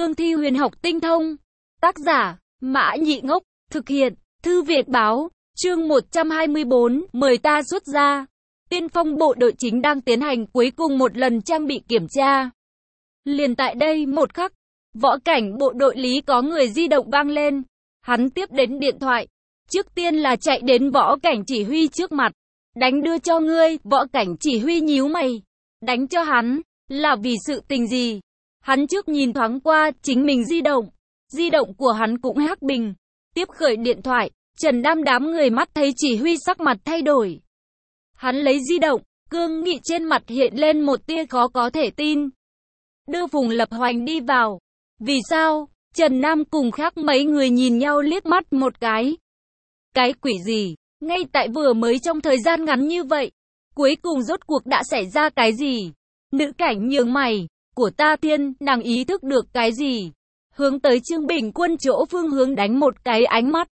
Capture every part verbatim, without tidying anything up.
cương thi huyền học tinh thông. Tác giả, Mã Nhị Ngốc, thực hiện, Thư Việt Báo, chương một trăm hai mươi bốn, mời ta xuất ra. Tiên phong bộ đội chính đang tiến hành cuối cùng một lần trang bị kiểm tra. Liền tại đây một khắc, võ cảnh bộ đội Lý có người di động vang lên. Hắn tiếp đến điện thoại. Trước tiên là chạy đến võ cảnh chỉ huy trước mặt. Đánh đưa cho ngươi, võ cảnh chỉ huy nhíu mày. Đánh cho hắn, là vì sự tình gì? Hắn trước nhìn thoáng qua chính mình di động. Di động của hắn cũng hắc bình. Tiếp khởi điện thoại, Trần Đam đám người mắt thấy chỉ huy sắc mặt thay đổi. Hắn lấy di động, cương nghị trên mặt hiện lên một tia khó có thể tin. Đưa Phùng Lập Hoành đi vào. Vì sao? Trần Nam cùng khác mấy người nhìn nhau liếc mắt một cái. Cái quỷ gì? Ngay tại vừa mới trong thời gian ngắn như vậy, cuối cùng rốt cuộc đã xảy ra cái gì? Nữ cảnh nhướng mày, của ta thiên, nàng ý thức được cái gì? Hướng tới Trương Bình Quân chỗ phương hướng đánh một cái ánh mắt.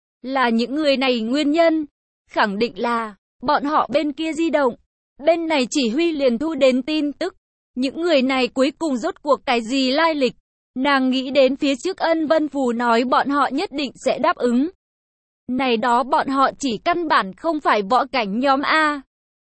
Là những người này nguyên nhân? Khẳng định là, bọn họ bên kia di động. Bên này chỉ huy liền thu đến tin tức. Những người này cuối cùng rốt cuộc cái gì lai lịch? Nàng nghĩ đến phía trước Ân Vân Phù nói bọn họ nhất định sẽ đáp ứng. Này đó bọn họ chỉ căn bản không phải võ cảnh nhóm A.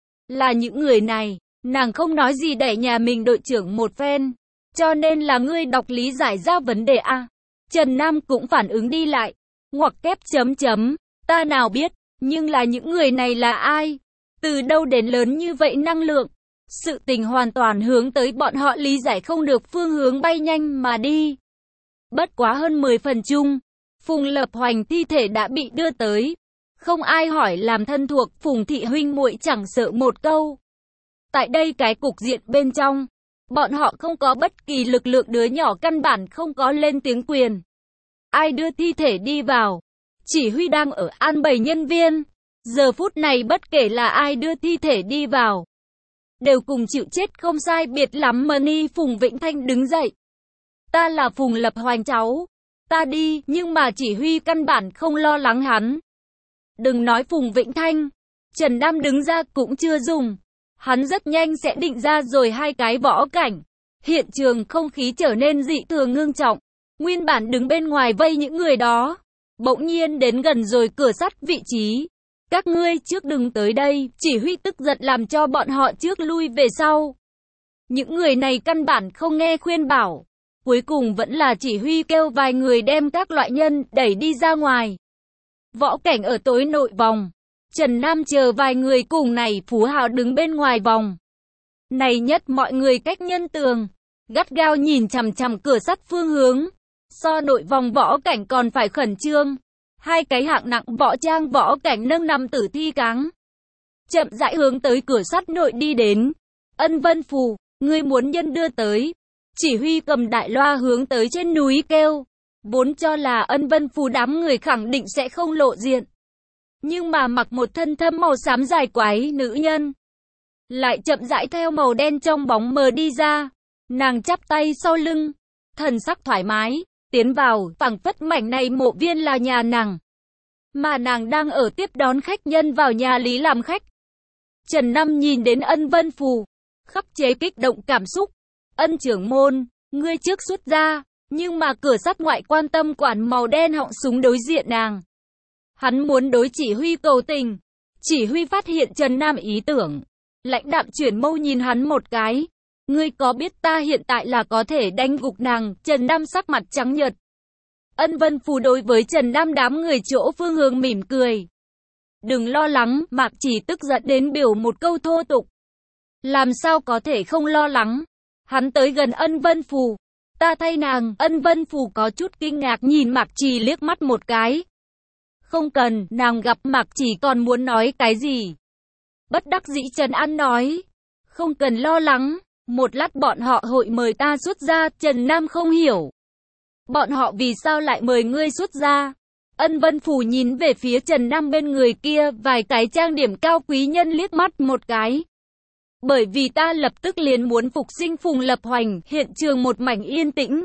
Là những người này, nàng không nói gì đẩy nhà mình đội trưởng một phen. Cho nên là ngươi đọc lý giải ra vấn đề A. Trần Nam cũng phản ứng đi lại. Ngoặc kép chấm chấm, ta nào biết, nhưng là những người này là ai? Từ đâu đến lớn như vậy năng lượng? Sự tình hoàn toàn hướng tới bọn họ lý giải không được phương hướng bay nhanh mà đi. Bất quá hơn mười phần chung, Phùng Lập Hoành thi thể đã bị đưa tới. Không ai hỏi làm thân thuộc, Phùng thị huynh muội chẳng sợ một câu. Tại đây cái cục diện bên trong, bọn họ không có bất kỳ lực lượng, đứa nhỏ căn bản không có lên tiếng quyền. Ai đưa thi thể đi vào? Chỉ huy đang ở an bày nhân viên. Giờ phút này bất kể là ai đưa thi thể đi vào, đều cùng chịu chết không sai biệt lắm. Mani Phùng Vĩnh Thanh đứng dậy. Ta là Phùng Lập Hoành cháu. Ta đi, nhưng mà chỉ huy căn bản không lo lắng hắn. Đừng nói Phùng Vĩnh Thanh. Trần Nam đứng ra cũng chưa dùng. Hắn rất nhanh sẽ định ra rồi hai cái võ cảnh. Hiện trường không khí trở nên dị thường ngưng trọng. Nguyên bản đứng bên ngoài vây những người đó, bỗng nhiên đến gần rồi cửa sắt vị trí. Các ngươi trước đừng tới đây, chỉ huy tức giận làm cho bọn họ trước lui về sau. Những người này căn bản không nghe khuyên bảo. Cuối cùng vẫn là chỉ huy kêu vài người đem các loại nhân đẩy đi ra ngoài. Võ cảnh ở tối nội vòng. Trần Nam chờ vài người cùng này Phú Hào đứng bên ngoài vòng. Này nhất mọi người cách nhân tường, gắt gao nhìn chằm chằm cửa sắt phương hướng. So nội vòng võ cảnh còn phải khẩn trương. Hai cái hạng nặng võ trang võ cảnh nâng nằm tử thi cáng. Chậm rãi hướng tới cửa sắt nội đi đến. Ân Vân Phù, ngươi muốn nhân đưa tới. Chỉ huy cầm đại loa hướng tới trên núi kêu. Vốn cho là Ân Vân Phù đám người khẳng định sẽ không lộ diện. Nhưng mà mặc một thân thâm màu xám dài quái nữ nhân, lại chậm rãi theo màu đen trong bóng mờ đi ra. Nàng chắp tay sau lưng, thần sắc thoải mái. Tiến vào, phảng phất mảnh này mộ viên là nhà nàng. Mà nàng đang ở tiếp đón khách nhân vào nhà Lý làm khách. Trần Nam nhìn đến Ân Vân Phù, khắc chế kích động cảm xúc. Ân trưởng môn, ngươi trước xuất ra, nhưng mà cửa sắt ngoại quan tâm quản màu đen họng súng đối diện nàng. Hắn muốn đối chỉ huy cầu tình. Chỉ huy phát hiện Trần Nam ý tưởng. Lãnh đạm chuyển mâu nhìn hắn một cái. Ngươi có biết ta hiện tại là có thể đánh gục nàng? Trần Nam sắc mặt trắng nhợt. Ân Vân Phù đối với Trần Nam đám người chỗ phương hướng mỉm cười. Đừng lo lắng, Mạc Chỉ tức giận đến biểu một câu thô tục. Làm sao có thể không lo lắng? Hắn tới gần Ân Vân Phù. Ta thay nàng. Ân Vân Phù có chút kinh ngạc nhìn Mạc Chỉ liếc mắt một cái. Không cần, nàng gặp Mạc Chỉ còn muốn nói cái gì? Bất đắc dĩ Trần An nói. Không cần lo lắng. Một lát bọn họ hội mời ta xuất ra. Trần Nam không hiểu. Bọn họ vì sao lại mời ngươi xuất ra? Ân Vân Phù nhìn về phía Trần Nam bên người kia, vài cái trang điểm cao quý nhân liếc mắt một cái. Bởi vì ta lập tức liền muốn phục sinh Phùng Lập Hoành, hiện trường một mảnh yên tĩnh.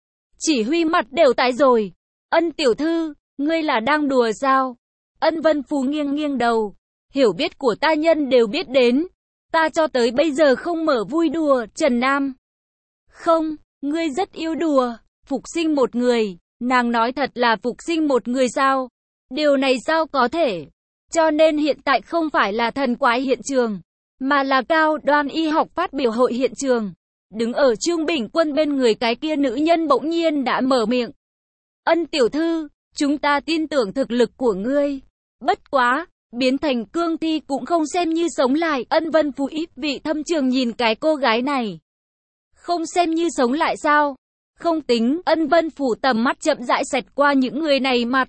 Chỉ huy mặt đều tái rồi. Ân tiểu thư, ngươi là đang đùa sao? Ân Vân Phù nghiêng nghiêng đầu. Hiểu biết của ta nhân đều biết đến. Ta cho tới bây giờ không mở vui đùa. Trần Nam. Không, ngươi rất yêu đùa. phục sinh một người. Nàng nói thật là phục sinh một người sao? Điều này sao có thể? Cho nên hiện tại không phải là thần quái hiện trường, mà là cao đoan y học phát biểu hội hiện trường. Đứng ở Trương Bình Quân bên người cái kia nữ nhân bỗng nhiên đã mở miệng. Ân tiểu thư, chúng ta tin tưởng thực lực của ngươi. Bất quá, biến thành cương thi cũng không xem như sống lại. Ân Vân Phù ít vị thâm trường nhìn cái cô gái này. Không xem như sống lại sao? Không tính. Ân Vân Phù tầm mắt chậm rãi xẹt qua những người này mặt.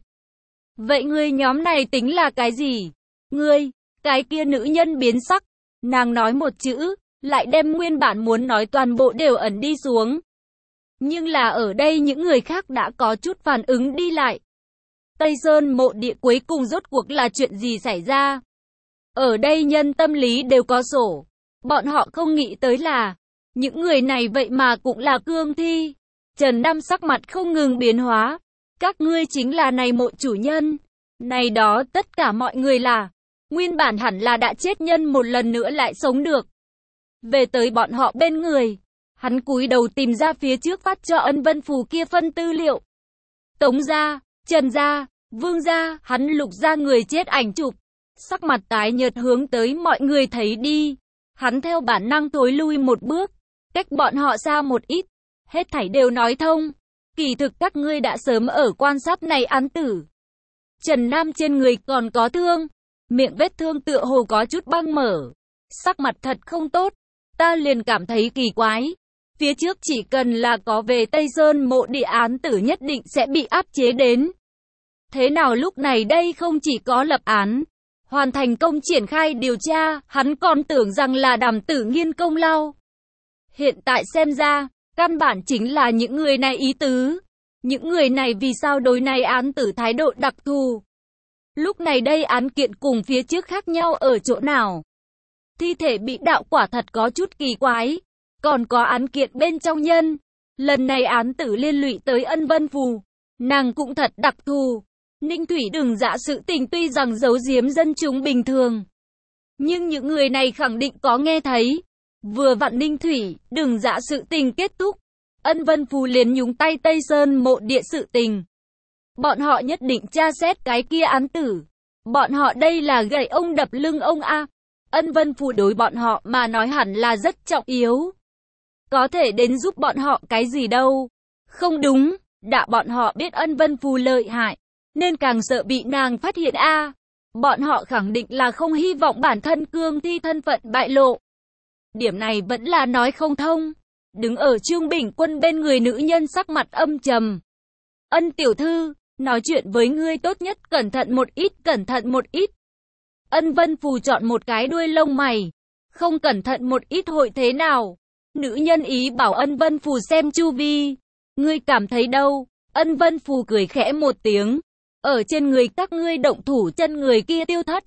Vậy ngươi nhóm này tính là cái gì? Ngươi, cái kia nữ nhân biến sắc. Nàng nói một chữ, lại đem nguyên bản muốn nói toàn bộ đều ẩn đi xuống. Nhưng là ở đây những người khác đã có chút phản ứng đi lại. Tây Sơn mộ địa cuối cùng rốt cuộc là chuyện gì xảy ra? Ở đây nhân tâm lý đều có sổ. Bọn họ không nghĩ tới là những người này vậy mà cũng là cương thi. Trần Nam sắc mặt không ngừng biến hóa. Các ngươi chính là này mộ chủ nhân. Này đó tất cả mọi người là nguyên bản hẳn là đã chết nhân một lần nữa lại sống được. Về tới bọn họ bên người, hắn cúi đầu tìm ra phía trước phát cho Ân Vân Phù kia phân tư liệu. Tống gia, Trần gia, Vương gia, hắn lục ra người chết ảnh chụp. Sắc mặt tái nhợt hướng tới mọi người thấy đi. Hắn theo bản năng thối lui một bước, cách bọn họ xa một ít. Hết thảy đều nói thông. Kỳ thực các ngươi đã sớm ở quan sát này án tử. Trần Nam trên người còn có thương, miệng vết thương tựa hồ có chút băng mở. Sắc mặt thật không tốt, ta liền cảm thấy kỳ quái. Phía trước chỉ cần là có về Tây Sơn mộ địa án tử nhất định sẽ bị áp chế đến. Thế nào lúc này đây không chỉ có lập án, hoàn thành công triển khai điều tra, hắn còn tưởng rằng là Đàm Tử Nghiên công lao. Hiện tại xem ra, căn bản chính là những người này ý tứ. Những người này vì sao đối này án tử thái độ đặc thù? Lúc này đây án kiện cùng phía trước khác nhau ở chỗ nào? Thi thể bị đạo quả thật có chút kỳ quái. Còn có án kiện bên trong nhân. Lần này án tử liên lụy tới Ân Vân Phù. Nàng cũng thật đặc thù. Ninh Thủy Đừng Dạ sự tình tuy rằng giấu giếm dân chúng bình thường. Nhưng những người này khẳng định có nghe thấy. Vừa vặn Ninh Thủy Đừng Dạ sự tình kết thúc. Ân Vân Phù liền nhúng tay Tây Sơn mộ địa sự tình. Bọn họ nhất định tra xét cái kia án tử. Bọn họ đây là gậy ông đập lưng ông a. Ân Vân Phù đối bọn họ mà nói hẳn là rất trọng yếu. Có thể đến giúp bọn họ cái gì đâu. Không đúng, đã bọn họ biết Ân Vân Phù lợi hại, nên càng sợ bị nàng phát hiện a. Bọn họ khẳng định là không hy vọng bản thân cương thi thân phận bại lộ. Điểm này vẫn là nói không thông. Đứng ở Trương Bình Quân bên người nữ nhân sắc mặt âm trầm. Ân tiểu thư, nói chuyện với ngươi tốt nhất cẩn thận một ít, cẩn thận một ít. Ân Vân Phù chọn một cái đuôi lông mày. Không cẩn thận một ít hội thế nào? Nữ nhân ý bảo Ân Vân Phù xem chu vi. Ngươi cảm thấy đâu? Ân Vân Phù cười khẽ một tiếng. Ở trên người các ngươi động thủ chân người kia tiêu thất.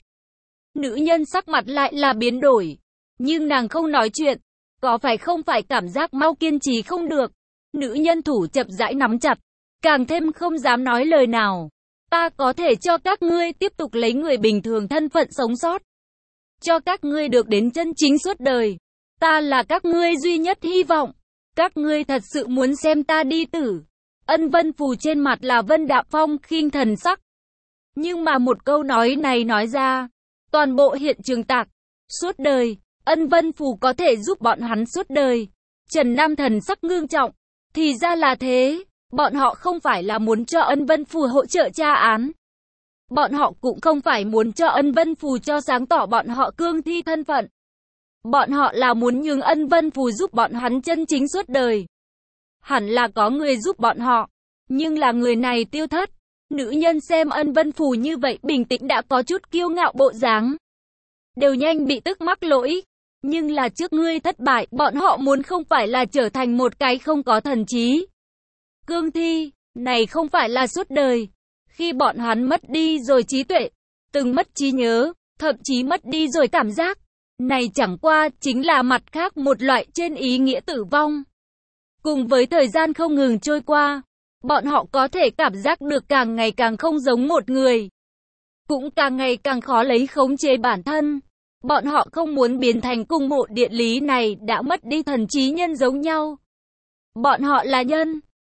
Nữ nhân sắc mặt lại là biến đổi. Nhưng nàng không nói chuyện. Có phải không phải cảm giác mau kiên trì không được. Nữ nhân thủ chậm rãi nắm chặt. Càng thêm không dám nói lời nào. Ta có thể cho các ngươi tiếp tục lấy người bình thường thân phận sống sót. Cho các ngươi được đến chân chính suốt đời. Ta là các ngươi duy nhất hy vọng. Các ngươi thật sự muốn xem ta đi tử. Ân Vân Phù trên mặt là Vân Đạm Phong khinh thần sắc. Nhưng mà một câu nói này nói ra, toàn bộ hiện trường tạc. Suốt đời, Ân Vân Phù có thể giúp bọn hắn suốt đời. Trần Nam thần sắc ngưng trọng. Thì ra là thế, bọn họ không phải là muốn cho Ân Vân Phù hỗ trợ tra án. Bọn họ cũng không phải muốn cho Ân Vân Phù cho sáng tỏ bọn họ cương thi thân phận. Bọn họ là muốn nhường Ân Vân Phù giúp bọn hắn chân chính suốt đời. Hẳn là có người giúp bọn họ, nhưng là người này tiêu thất. Nữ nhân xem Ân Vân Phù như vậy bình tĩnh đã có chút kiêu ngạo bộ dáng. Đều nhanh bị tức mắc lỗi. Nhưng là trước ngươi thất bại, bọn họ muốn không phải là trở thành một cái không có thần trí. Cương thi, này không phải là suốt đời. Khi bọn hắn mất đi rồi trí tuệ, từng mất trí nhớ, thậm chí mất đi rồi cảm giác. Này chẳng qua chính là mặt khác một loại trên ý nghĩa tử vong. Cùng với thời gian không ngừng trôi qua, bọn họ có thể cảm giác được càng ngày càng không giống một người. Cũng càng ngày càng khó lấy khống chế bản thân. Bọn họ không muốn biến thành cùng mộ địa lý này đã mất đi thần trí nhân giống nhau. Bọn họ là nhân,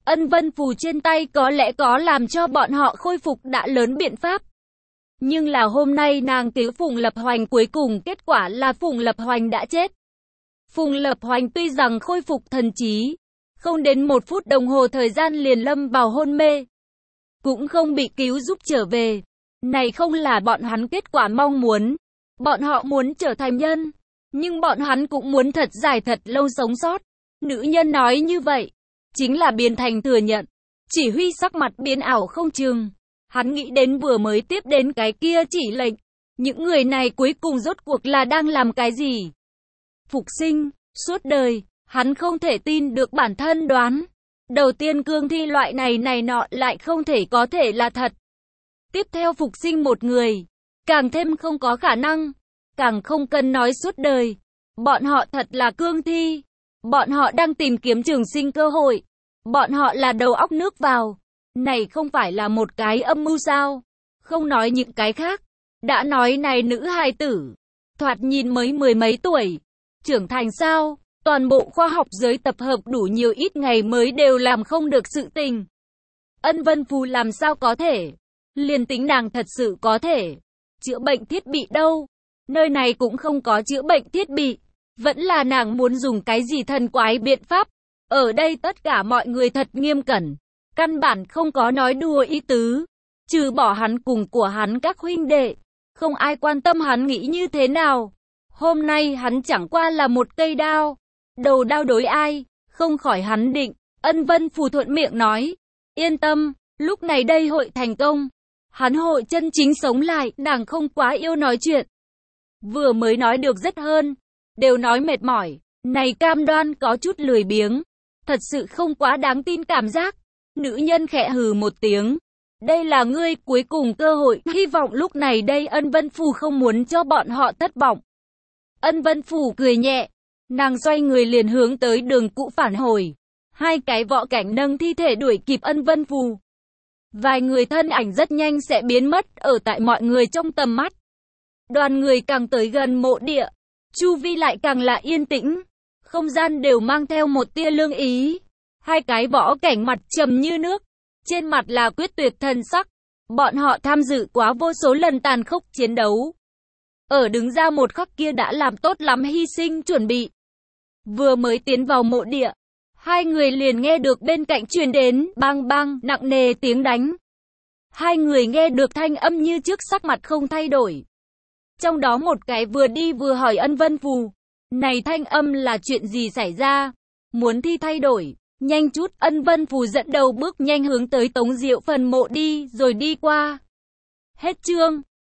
Ân vân phù trên tay có lẽ có làm cho bọn họ khôi phục đã lớn biện pháp. Nhưng là hôm nay nàng cứu Phùng Lập Hoành, cuối cùng kết quả là Phùng Lập Hoành đã chết. Phùng Lập Hoành tuy rằng khôi phục thần trí, không đến một phút đồng hồ thời gian liền lâm vào hôn mê, cũng không bị cứu giúp trở về. Này không là bọn hắn kết quả mong muốn. Bọn họ muốn trở thành nhân, nhưng bọn hắn cũng muốn thật dài thật lâu sống sót. Nữ nhân nói như vậy, chính là biến thành thừa nhận. Chỉ huy sắc mặt biến ảo không chừng. Hắn nghĩ đến vừa mới tiếp đến cái kia chỉ lệnh. Những người này cuối cùng rốt cuộc là đang làm cái gì? Phục sinh, suốt đời, hắn không thể tin được bản thân đoán. Đầu tiên cương thi loại này này nọ lại không thể có thể là thật. Tiếp theo phục sinh một người, càng thêm không có khả năng, càng không cần nói suốt đời. Bọn họ thật là cương thi. Bọn họ đang tìm kiếm trường sinh cơ hội. Bọn họ là đầu óc nước vào. Này không phải là một cái âm mưu sao? Không nói những cái khác. Đã nói này nữ hài tử, thoạt nhìn mới mười mấy tuổi. Trưởng thành sao? Toàn bộ khoa học giới tập hợp đủ nhiều ít ngày mới đều làm không được sự tình. Ân Vân Phù làm sao có thể? Liền tính nàng thật sự có thể chữa bệnh thiết bị đâu? Nơi này cũng không có chữa bệnh thiết bị. Vẫn là nàng muốn dùng cái gì thần quái biện pháp. Ở đây tất cả mọi người thật nghiêm cẩn. Căn bản không có nói đùa ý tứ. Trừ bỏ hắn cùng của hắn các huynh đệ. Không ai quan tâm hắn nghĩ như thế nào. Hôm nay hắn chẳng qua là một cây đao. Đầu đao đối ai, không khỏi hắn định. Ân Vân Phù thuận miệng nói. Yên tâm, lúc này đây hội thành công. Hắn hội chân chính sống lại, nàng không quá yêu nói chuyện. Vừa mới nói được rất hơn. Đều nói mệt mỏi. Này cam đoan có chút lười biếng. Thật sự không quá đáng tin cảm giác. Nữ nhân khẽ hừ một tiếng. Đây là ngươi cuối cùng cơ hội. Hy vọng lúc này đây Ân Vân Phù không muốn cho bọn họ thất vọng. Ân Vân Phù cười nhẹ. Nàng xoay người liền hướng tới đường cũ phản hồi. Hai cái võ cảnh nâng thi thể đuổi kịp Ân Vân Phù. Vài người thân ảnh rất nhanh sẽ biến mất ở tại mọi người trong tầm mắt. Đoàn người càng tới gần mộ địa, chu vi lại càng là yên tĩnh. Không gian đều mang theo một tia lương ý. Hai cái võ cảnh mặt trầm như nước, trên mặt là quyết tuyệt thần sắc. Bọn họ tham dự quá vô số lần tàn khốc chiến đấu. Ở đứng ra một khắc kia đã làm tốt lắm hy sinh chuẩn bị. Vừa mới tiến vào mộ địa, hai người liền nghe được bên cạnh truyền đến bang bang nặng nề tiếng đánh. Hai người nghe được thanh âm như trước sắc mặt không thay đổi. Trong đó một cái vừa đi vừa hỏi Ân Vân Phù. Này thanh âm là chuyện gì xảy ra? Muốn thi thay đổi. Nhanh chút, Ân Vân Phù dẫn đầu bước nhanh hướng tới Tống Diệu phần mộ đi rồi đi qua. Hết chương.